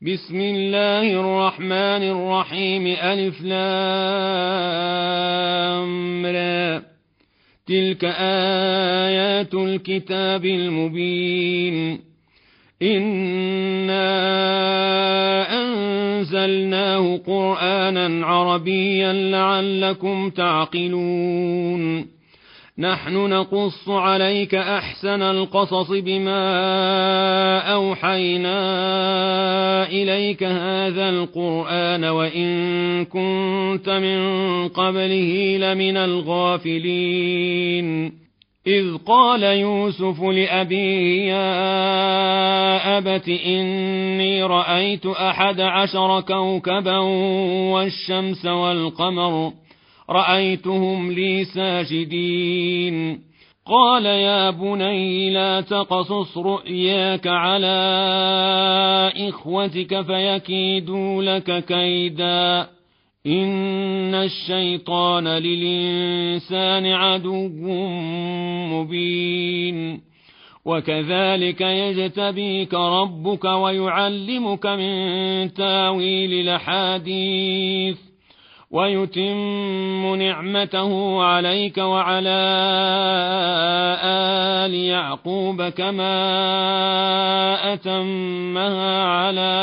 بسم الله الرحمن الرحيم ألف لام را تلك آيات الكتاب المبين إنا أنزلناه قرآنا عربيا لعلكم تعقلون نحن نقص عليك أحسن القصص بما أوحينا إليك هذا القرآن وإن كنت من قبله لمن الغافلين إذ قال يوسف لأبيه يا أبت إني رأيت 11 كوكبا والشمس والقمر رأيتهم لي ساجدين قال يا بني لا تقصص رؤياك على إخوتك فيكيدوا لك كيدا إن الشيطان للإنسان عدو مبين وكذلك يجتبيك ربك ويعلمك من تاويل الأحاديث ويتم نعمته عليك وعلى آل يعقوب كما أتمها على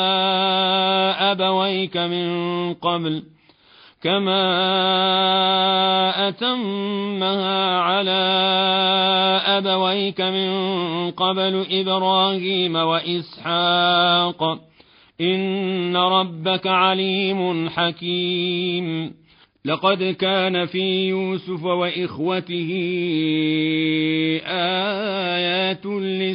أبويك من قبل إبراهيم وإسحاق إن ربك عليم حكيم لقد كان في يوسف وإخوته آيات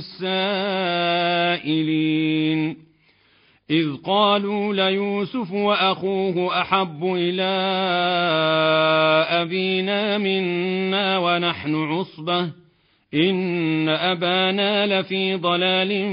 للسائلين إذ قالوا ليوسف وأخوه أحب إلى أبينا منا ونحن عصبة إن أبانا لفي ضلال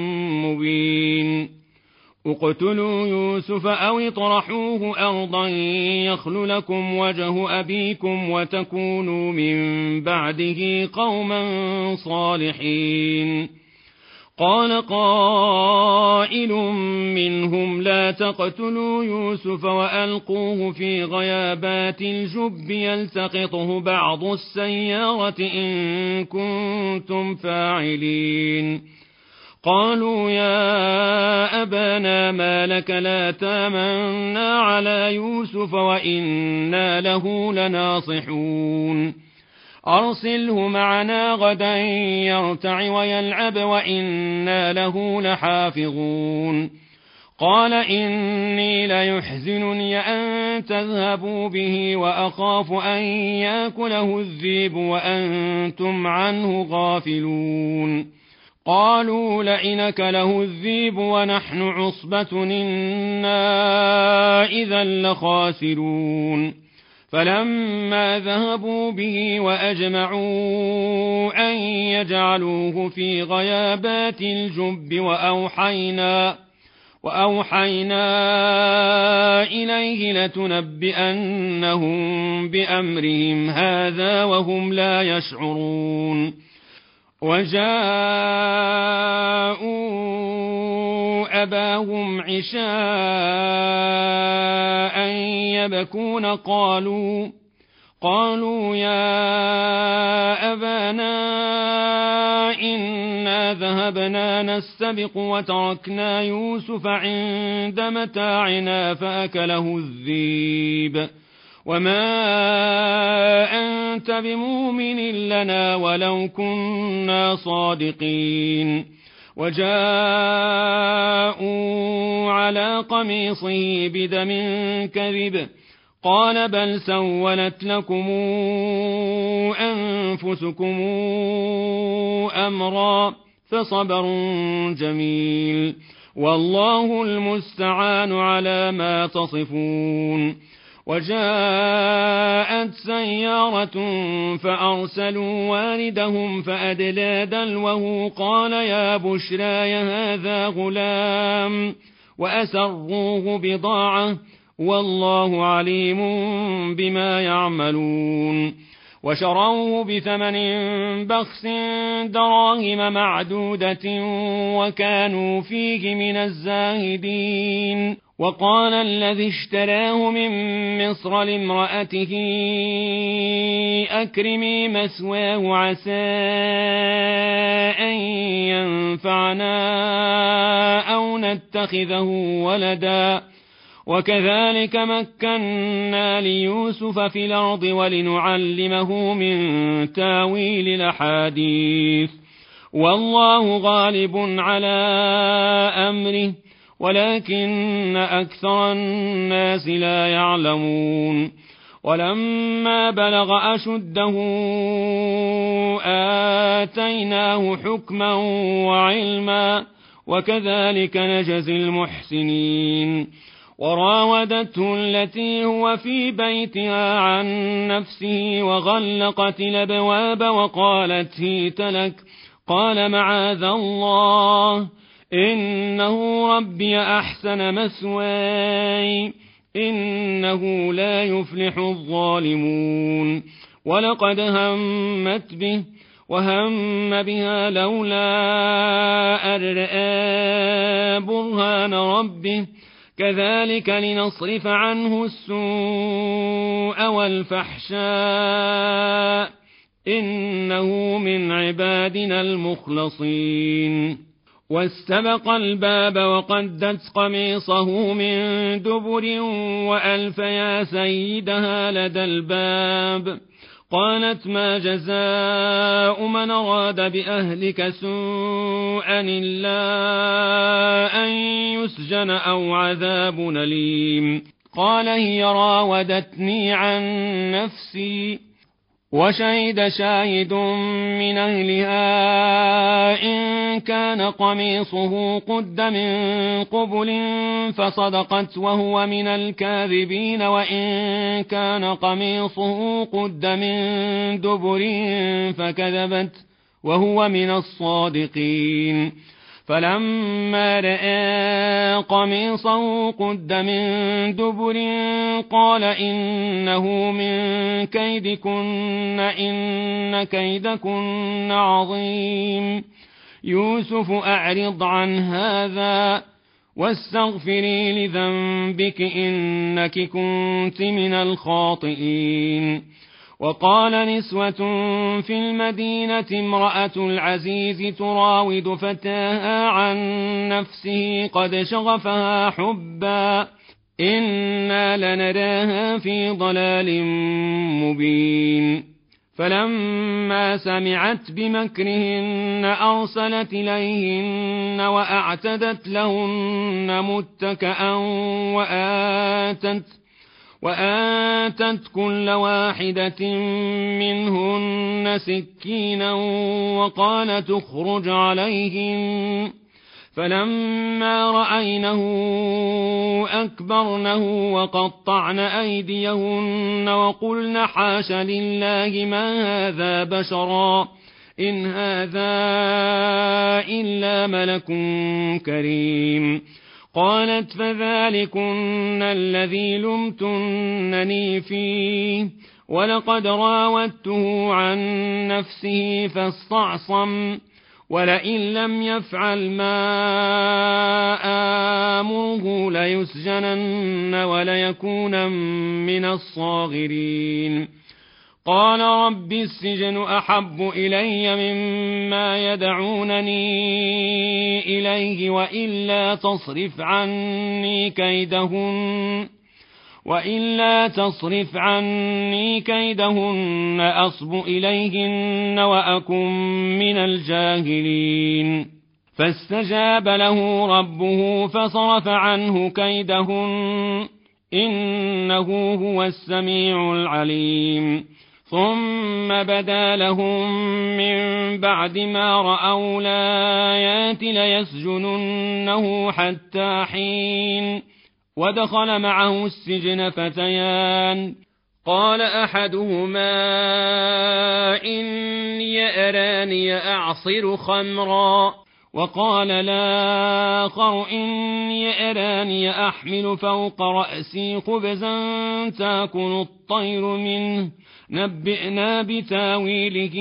مبين اقتلوا يوسف أو اطرحوه أرضا يخل لكم وجه أبيكم وتكونوا من بعده قوما صالحين قال قائل منهم لا تقتلوا يوسف وألقوه في غيابات الجب يلتقطه بعض السيارة إن كنتم فاعلين قالوا يا أبانا ما لك لا تامنا على يوسف وإنا له لناصحون أرسله معنا غدا يرتع ويلعب وإنا له لحافظون قال إني ليحزنني أن تذهبوا به وأخاف أن يأكله الذئب وأنتم عنه غافلون قالوا لئن أكله الذئب ونحن عصبة إنا إذا لخاسرون فلما ذهبوا به وأجمعوا أن يجعلوه في غيابات الجب وأوحينا إليه لتنبئنهم بأمرهم هذا وهم لا يشعرون وجاءوا أباهم عشاء يبكون قالوا يا أبانا إنا ذهبنا نستبق وتركنا يوسف عند متاعنا فأكله الذئب وما أنت بمؤمن لنا ولو كنا صادقين وجاءوا على قميصه بدم كذب قال بل سولت لكم أنفسكم أمرا فصبر جميل والله المستعان على ما تصفون وجاءت سيارة فأرسلوا واردهم فأدلى دلوه قال يا بشرى هذا غلام وأسروه بضاعة والله عليم بما يعملون وشروه بثمن بخس دراهم معدودة وكانوا فيه من الزاهدين. وقال الذي اشتراه من مصر لامرأته أكرمي مثواه عسى أن ينفعنا أو نتخذه ولدا وكذلك مكنا ليوسف في الأرض ولنعلمه من تاويل الأحاديث والله غالب على أمره ولكن أكثر الناس لا يعلمون. ولما بلغ أشده آتيناه حكما وعلما وكذلك نجزي المحسنين. وراودته التي هو في بيتها عن نفسه وغلقت الأبواب وقالت هيت لك قال معاذ الله إنه ربي أحسن مثواي إنه لا يفلح الظالمون. ولقد همت به وهم بها لولا أن رأى برهان ربه كذلك لنصرف عنه السوء والفحشاء إنه من عبادنا المخلصين. واستبق الباب وقدت قميصه من دبر وألف يا سيدها لدى الباب. قالت ما جزاء من أراد بأهلك سوءا إلا أن يسجن أو عذاب أليم. قال هي راودتني عن نفسي وشهد شاهد من أهلها إن كان قميصه قد من قبل فصدقت وهو من الكاذبين وإن كان قميصه قد من دبر فكذبت وهو من الصادقين. فلما رأى قميصه قد من دبر قال إنه من كيدكن إن كيدكن عظيم. يوسف أعرض عن هذا واستغفري لذنبك إنك كنت من الخاطئين. وقال نسوة في المدينة امرأة العزيز تراود فتاها عن نفسه قد شغفها حبا إنا لنراها في ضلال مبين. فلما سمعت بمكرهن أرسلت إليهن وأعتدت لهن متكأ وآتت كل واحدة منهن سكينا وقال تخرج عليهم. فلما رأينه أكبرنه وقطعن أيديهن وقلن حاش لله ما هذا بشرا إن هذا إلا ملك كريم. قالت فذلكن الذي لمتنني فيه ولقد راودته عن نفسه فاستعصم ولئن لم يفعل ما آمره ليسجنن وليكون من الصاغرين. قال رب السجن أحب إلي مما يدعونني إليه وإلا تصرف عني كيدهن أصب إليهن وأكن من الجاهلين. فاستجاب له ربه فصرف عنه كيدهن إنه هو السميع العليم. ثم بدا لهم من بعد ما رأوا الآيات ليسجننه حتى حين. ودخل معه السجن فتيان قال أحدهما إني أراني أعصر خمرا وقال الآخر إني أراني أحمل فوق رأسي خبزا تأكل الطير منه نبئنا بتاويله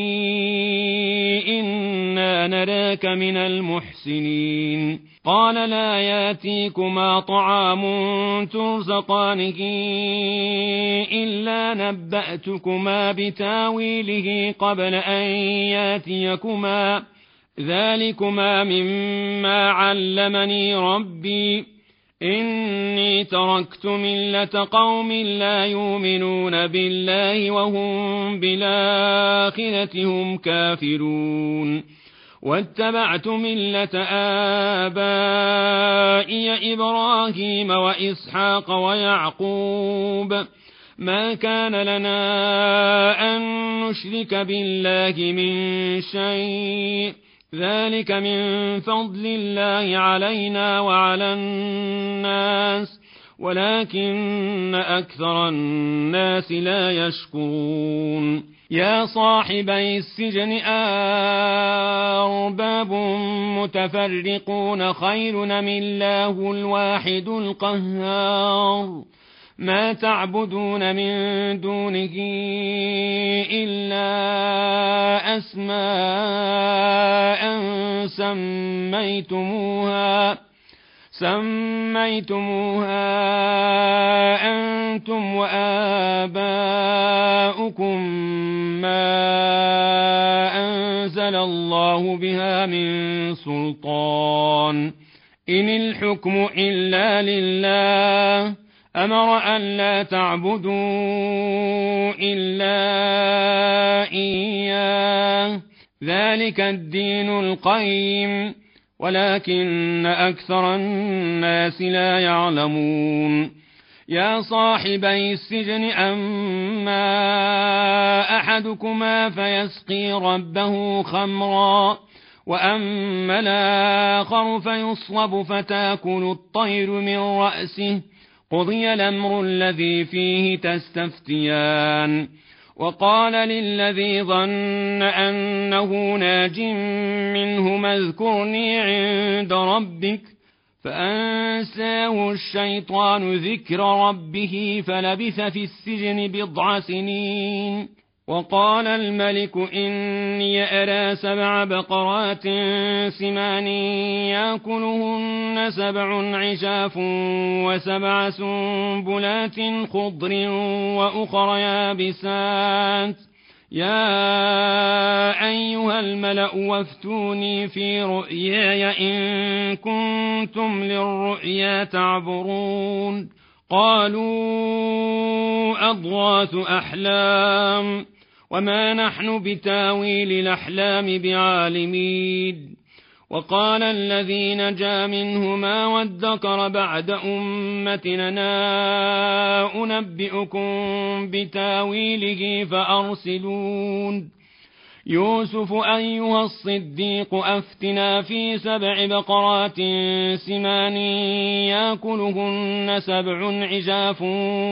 إنا نراك من المحسنين قال لا ياتيكما طعام ترزقانه إلا نبأتكما بتاويله قبل أن ياتيكما ذلكما مما علمني ربي إني تركت ملة قوم لا يؤمنون بالله وهم بالآخرة هم كافرون واتبعت ملة آبائي إبراهيم وإسحاق ويعقوب ما كان لنا أن نشرك بالله من شيء ذلك من فضل الله علينا وعلى الناس ولكن أكثر الناس لا يشكرون يا صاحبي السجن أرباب متفرقون خير أم الله الواحد القهار ما تعبدون من دونه إلا أسماء سميتموها أنتم وآباؤكم ما أنزل الله بها من سلطان إن الحكم إلا لله أمر أن لا تعبدوا إلا إياه ذلك الدين القيم ولكن أكثر الناس لا يعلمون يا صاحبي السجن أما أحدكما فيسقي ربه خمرا وأما الآخر فيصلب فتأكل الطير من رأسه قضي الأمر الذي فيه تستفتيان وقال للذي ظن أنه ناج منهما اذكرني عند ربك فأنساه الشيطان ذكر ربه فلبث في السجن 7 سنين وقال الملك إني أرى 7 بقرات سمان يأكلهن 7 عجاف و7 سنبلات خضر وأخر يابسات يا أيها الملأ وافتوني في رؤياي إن كنتم للرؤيا تعبرون قالوا أضغاث أحلام وما نحن بتاويل الأحلام بعالمين وقال الذي نجا منهما وادكر بعد أمتنا أنبئكم بتاويله فأرسلون يوسف أيها الصديق أفتنا في 7 بقرات سمان يأكلهن 7 عجاف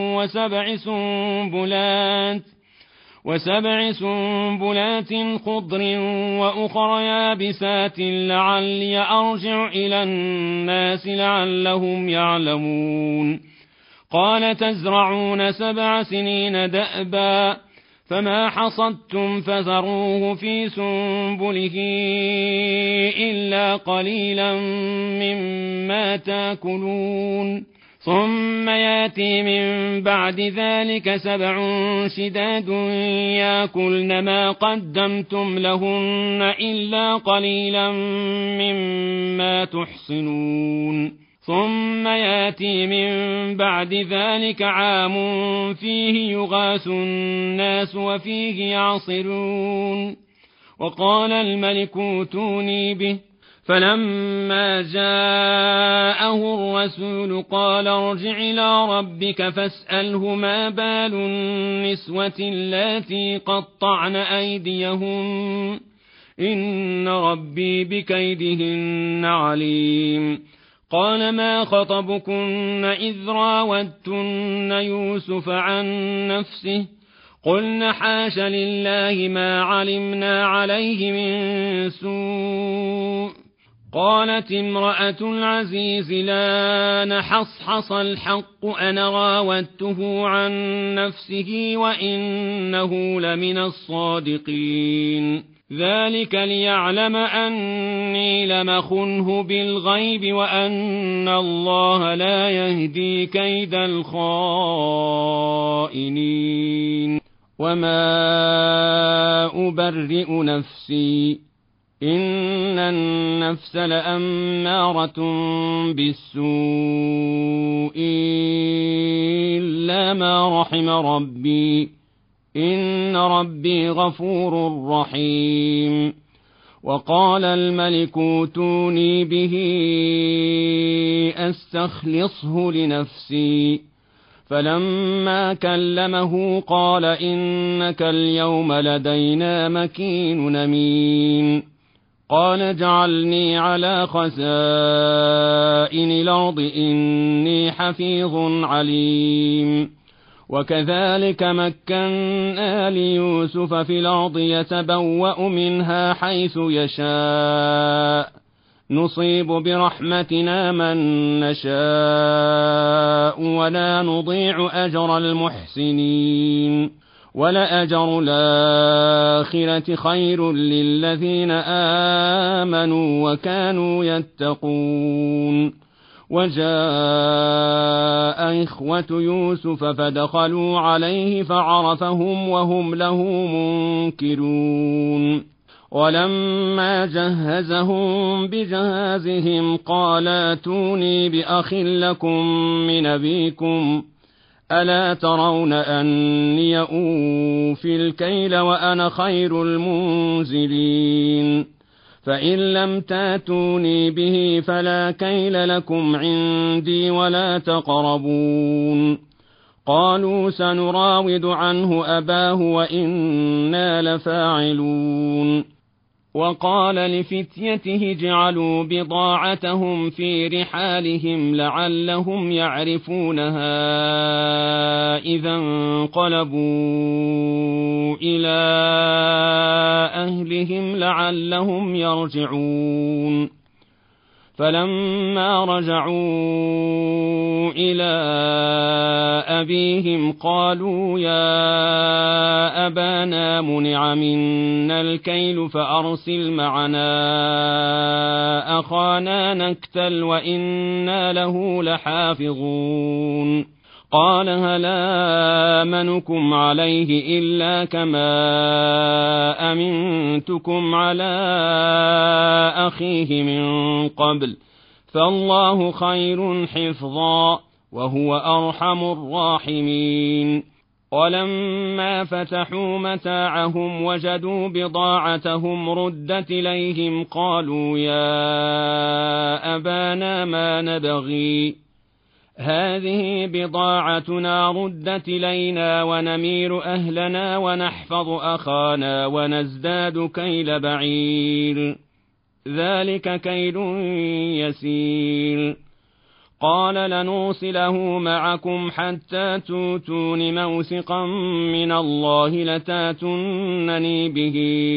و7 سنبلات خضر وأخر يابسات لعلي أرجع إلى الناس لعلهم يعلمون قال تزرعون 7 سنين دأبا فما حصدتم فذروه في سنبله إلا قليلا مما تأكلون ثم ياتي من بعد ذلك 7 شداد يأكلن ما قدمتم لهن إلا قليلا مما تحصنون ثم ياتي من بعد ذلك عام فيه يغاث الناس وفيه يعصرون وقال الملك ائتوني به فلما جاءه الرسول قال ارجع إلى ربك فاسأله ما بال النسوة اللاتي قطعن أيديهن إن ربي بكيدهن عليم قال ما خطبكن إذ راوتن يوسف عن نفسه قلن حاش لله ما علمنا عليه من سوء قالت امرأة العزيز لا نحصحص الحق أنا راودته عن نفسه وإنه لمن الصادقين ذلك ليعلم أني لم أخنه بالغيب وأن الله لا يهدي كيد الخائنين وما أبرئ نفسي إن النفس لأمارة بالسوء إلا ما رحم ربي إن ربي غفور رحيم وقال الملك اوتوني به أستخلصه لنفسي فلما كلمه قال إنك اليوم لدينا مكين أمين قال اجعلني على خزائن الأرض إني حفيظ عليم وكذلك مكنا ليوسف في الأرض يتبوأ منها حيث يشاء نصيب برحمتنا من نشاء ولا نضيع أجر المحسنين ولأجر الآخرة خير للذين آمنوا وكانوا يتقون وجاء إخوة يوسف فدخلوا عليه فعرفهم وهم له منكرون ولما جهزهم بجهازهم قال ائتوني بأخ لكم من أبيكم ألا ترون أني أوفي الكيل وأنا خير المنزلين فإن لم تاتوني به فلا كيل لكم عندي ولا تقربون قالوا سنراود عنه أباه وإنا لفاعلون وقال لفتيته اجعلوا بضاعتهم في رحالهم لعلهم يعرفونها إذا انقلبوا إلى أهلهم لعلهم يرجعون فلما رجعوا إلى أبيهم قالوا يا أبانا منع منا الكيل فأرسل معنا أخانا نكتل وإنا له لحافظون قال هل آمنكم عليه إلا كما أمنتكم على أخيه من قبل فالله خير حفظا وهو أرحم الراحمين ولما فتحوا متاعهم وجدوا بضاعتهم ردت إليهم قالوا يا أبانا ما نبغي هذه بضاعتنا ردت إلينا ونمير أهلنا ونحفظ أخانا ونزداد كيل بعير ذلك كيل يسير قال لنرسله معكم حتى توتون موثقا من الله لتاتونني به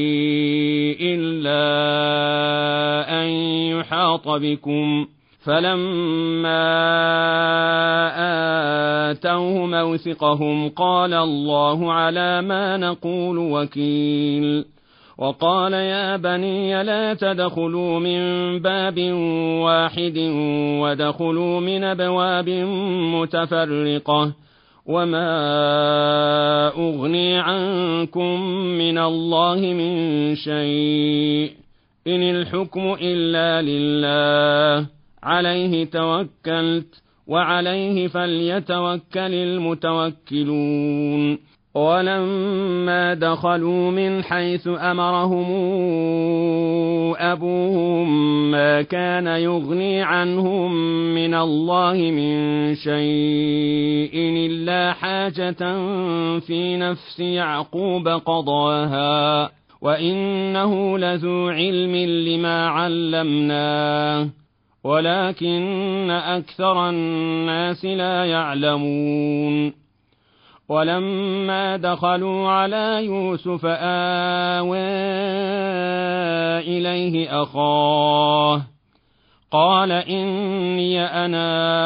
إلا أن يحاط بكم فلما آتوه موثقهم قال الله على ما نقول وكيل وقال يا بني لا تدخلوا من باب واحد ودخلوا من أبواب متفرقة وما أغني عنكم من الله من شيء إن الحكم إلا لله عليه توكلت وعليه فليتوكل المتوكلون ولما دخلوا من حيث أمرهم أبوهم ما كان يغني عنهم من الله من شيء إلا حاجة في نفس يعقوب قضاها وإنه لذو علم لما علمناه ولكن أكثر الناس لا يعلمون ولما دخلوا على يوسف آوى إليه أخاه قال إني أنا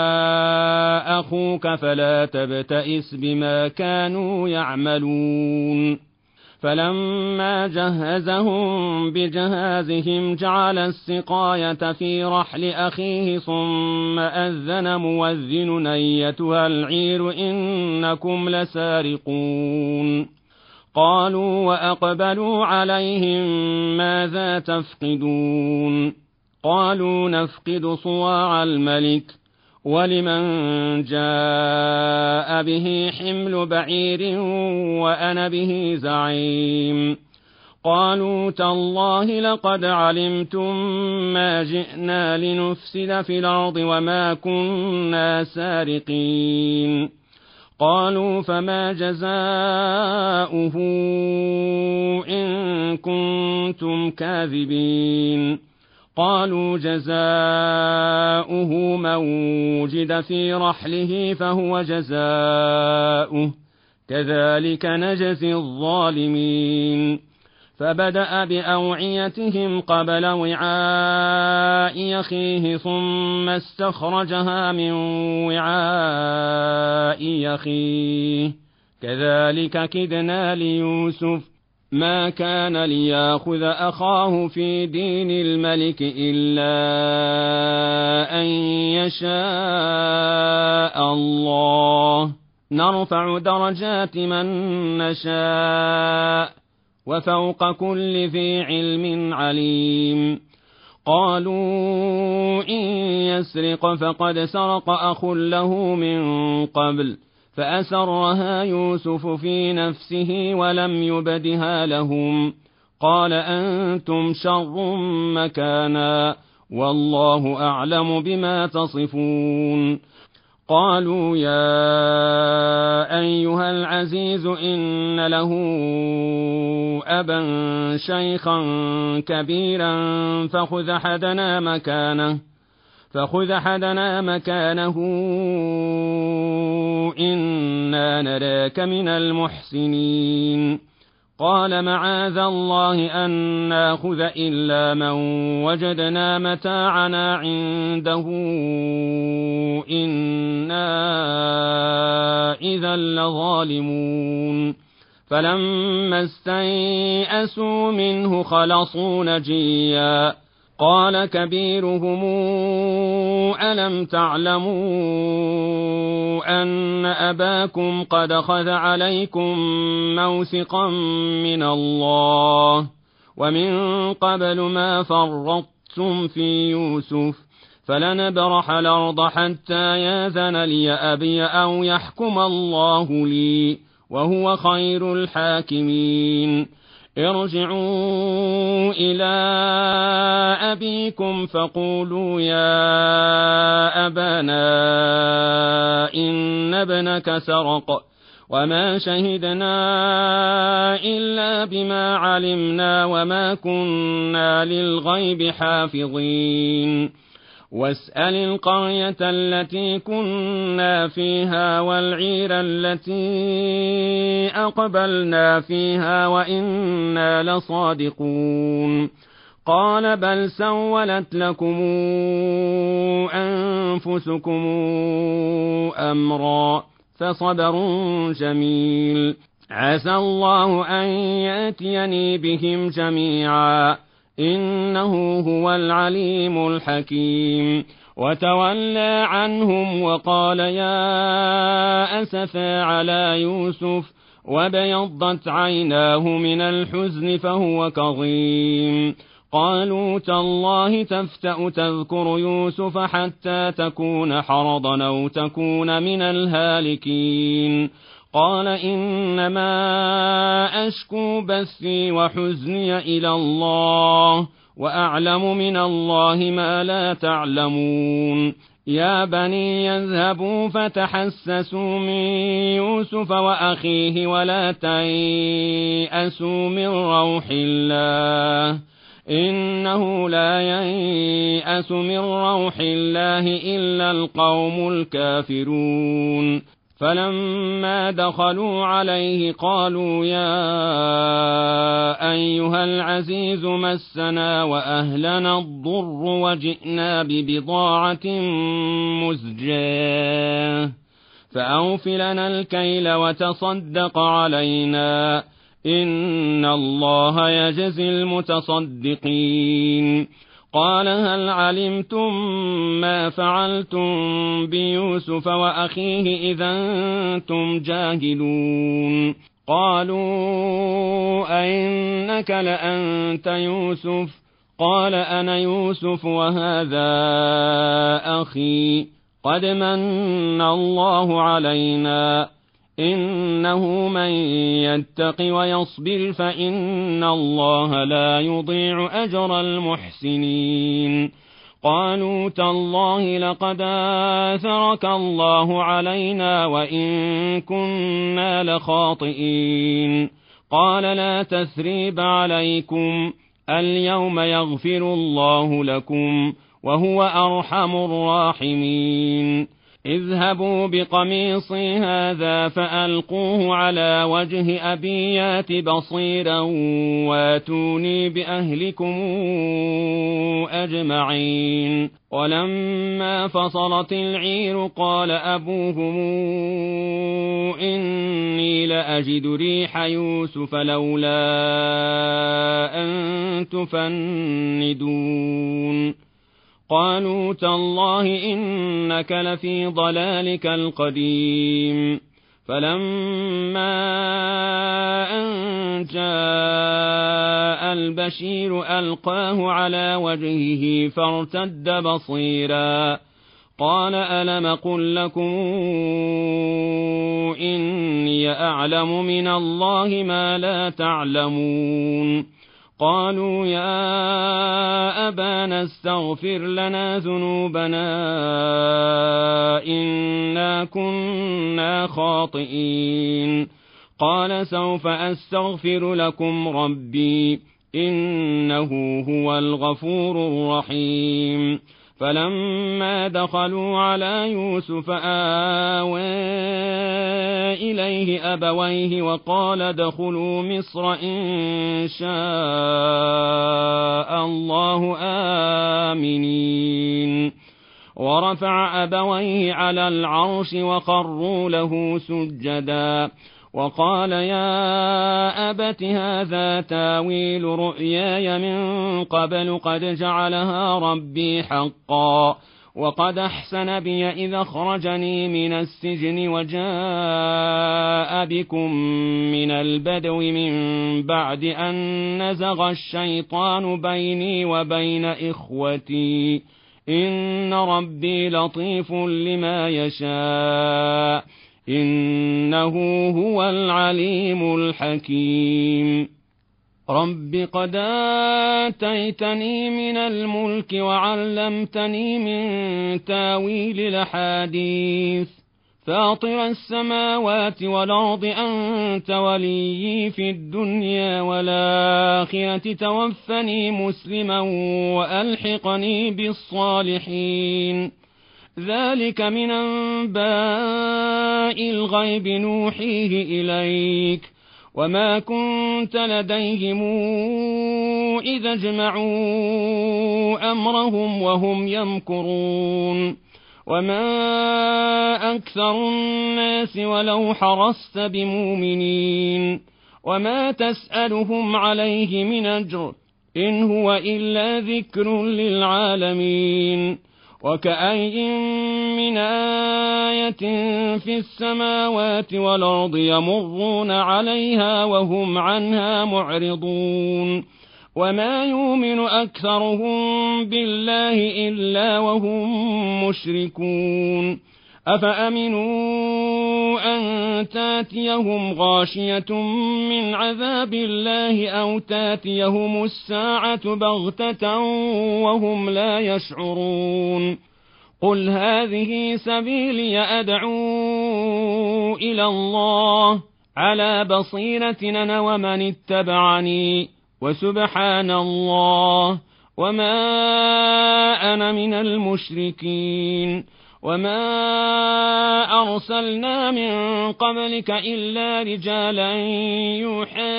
أخوك فلا تبتئس بما كانوا يعملون. فلما جهزهم بجهازهم جعل السقاية في رحل أخيه ثم أذن مؤذن أيتها العير إنكم لسارقون. قالوا وأقبلوا عليهم ماذا تفقدون؟ قالوا نفقد صواع الملك ولمن جاء به حمل بعير وأنا به زعيم. قالوا تالله لقد علمتم ما جئنا لنفسد في الأرض وما كنا سارقين. قالوا فما جزاؤه إن كنتم كاذبين؟ قالوا جزاؤه من وجد في رحله فهو جزاؤه كذلك نجزي الظالمين. فبدأ بأوعيتهم قبل وعاء أخيه ثم استخرجها من وعاء أخيه كذلك كدنا ليوسف ما كان ليأخذ أخاه في دين الملك إلا أن يشاء الله نرفع درجات من نشاء وفوق كل ذي علم عليم. قالوا إن يسرق فقد سرق أخ له من قبل فأسرها يوسف في نفسه ولم يبدها لهم. قال أنتم شر مكانا والله أعلم بما تصفون. قالوا يا أيها العزيز إن له أبا شيخا كبيرا فخذ أحدنا مكانه إنا نراك من المحسنين. قال معاذ الله أن ناخذ إلا من وجدنا متاعنا عنده إنا إذا لظالمون. فلما استيئسوا منه خلصوا نجيا. قال كبيرهم ألم تعلموا أن أباكم قد أخذ عليكم موثقا من الله ومن قبل ما فرطتم في يوسف فلنبرح الأرض حتى يأذن لي أبي أو يحكم الله لي وهو خير الحاكمين. ارجعوا إلى أبيكم فقولوا يا أبانا إن ابنك سرق وما شهدنا إلا بما علمنا وما كنا للغيب حافظين. واسأل القرية التي كنا فيها والعير التي أقبلنا فيها وإنا لصادقون. قال بل سولت لكم أنفسكم أمرا فصبر جميل عسى الله أن يأتيني بهم جميعا إنه هو العليم الحكيم. وتولى عنهم وقال يا أسفا على يوسف وبيضت عيناه من الحزن فهو كظيم. قالوا تالله تفتأ تذكر يوسف حتى تكون حرضا أو تكون من الهالكين. قال إنما أشكو بثي وحزني إلى الله وأعلم من الله ما لا تعلمون. يا بني يذهبوا فتحسسوا من يوسف وأخيه ولا تيأسوا من روح الله إنه لا ييأس من روح الله إلا القوم الكافرون. فلما دخلوا عليه قالوا يا أيها العزيز مسنا وأهلنا الضر وجئنا ببضاعة مزجاة فأوف لنا الكيل وتصدق علينا إن الله يجزي المتصدقين. قال هل علمتم ما فعلتم بيوسف وأخيه إذا أنتم جاهلون؟ قالوا أئنك لأنت يوسف؟ قال أنا يوسف وهذا أخي قد من الله علينا إنه من يتق ويصبر فإن الله لا يضيع أجر المحسنين. قالوا تالله لقد آثرك الله علينا وإن كنا لخاطئين. قال لا تثريب عليكم اليوم يغفر الله لكم وهو أرحم الراحمين. اذهبوا بقميصي هذا فألقوه على وجه أبي يات بصيرا واتوني بأهلكم أجمعين. ولما فصلت العير قال أبوهم إني لأجد ريح يوسف لولا أن تفندون. قالوا تالله إنك لفي ضلالك القديم. فلما أن جاء البشير ألقاه على وجهه فارتد بصيرا قال ألم قل لكم إني أعلم من الله ما لا تعلمون. قالوا يا أبانا استغفر لنا ذنوبنا إنا كنا خاطئين. قال سوف أستغفر لكم ربي إنه هو الغفور الرحيم. فلما دخلوا على يوسف آوى إليه أبويه وقال ادخلوا مصر إن شاء الله آمنين. ورفع أبويه على العرش وخروا له سجدا وقال يا أبت هذا تاويل رؤياي من قبل قد جعلها ربي حقا وقد أحسن بي إذا أخرجني من السجن وجاء بكم من البدو من بعد أن نزغ الشيطان بيني وبين إخوتي إن ربي لطيف لما يشاء إنه هو العليم الحكيم. رب قد آتيتني من الملك وعلمتني من تاويل الأحاديث فاطر السماوات والأرض أنت وليي في الدنيا والآخرة توفني مسلما وألحقني بالصالحين. ذلك من أنباء الغيب نوحيه إليك وما كنت لديهم إذا اجمعوا أمرهم وهم يمكرون. وما أكثر الناس ولو حرصت بمؤمنين وما تسألهم عليه من أجر إن هو إلا ذكر للعالمين. وكأي من آية في السماوات والأرض يمرون عليها وهم عنها معرضون. وما يؤمن أكثرهم بالله إلا وهم مشركون. أفأمنوا أن تاتيهم غاشية من عذاب الله أو تاتيهم الساعة بغتة وهم لا يشعرون. قل هذه سبيلي أدعو إلى الله على بصيرة أنا ومن اتبعني وسبحان الله وما أنا من المشركين. وما أرسلنا من قبلك إلا رجالا يوحى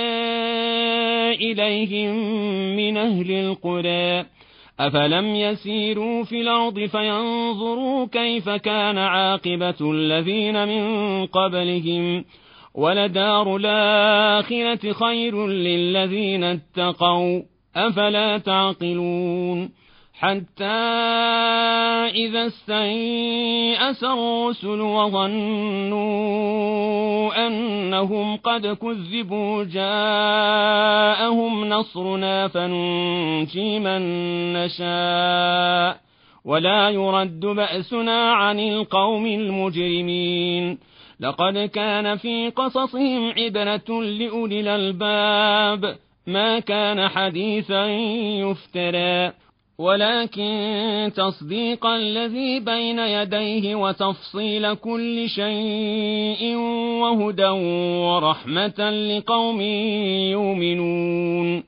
إليهم من أهل القرى أفلم يسيروا في الأرض فينظروا كيف كان عاقبة الذين من قبلهم ولدار الآخرة خير للذين اتقوا أفلا تعقلون حتى إذا استيأس الرسل وظنوا أنهم قد كذبوا جاءهم نصرنا فننجي من نشاء ولا يرد بأسنا عن القوم المجرمين لقد كان في قصصهم عبرة لأولي الألباب ما كان حديثا يفترى ولكن تصديق الذي بين يديه وتفصيل كل شيء وهدى ورحمة لقوم يؤمنون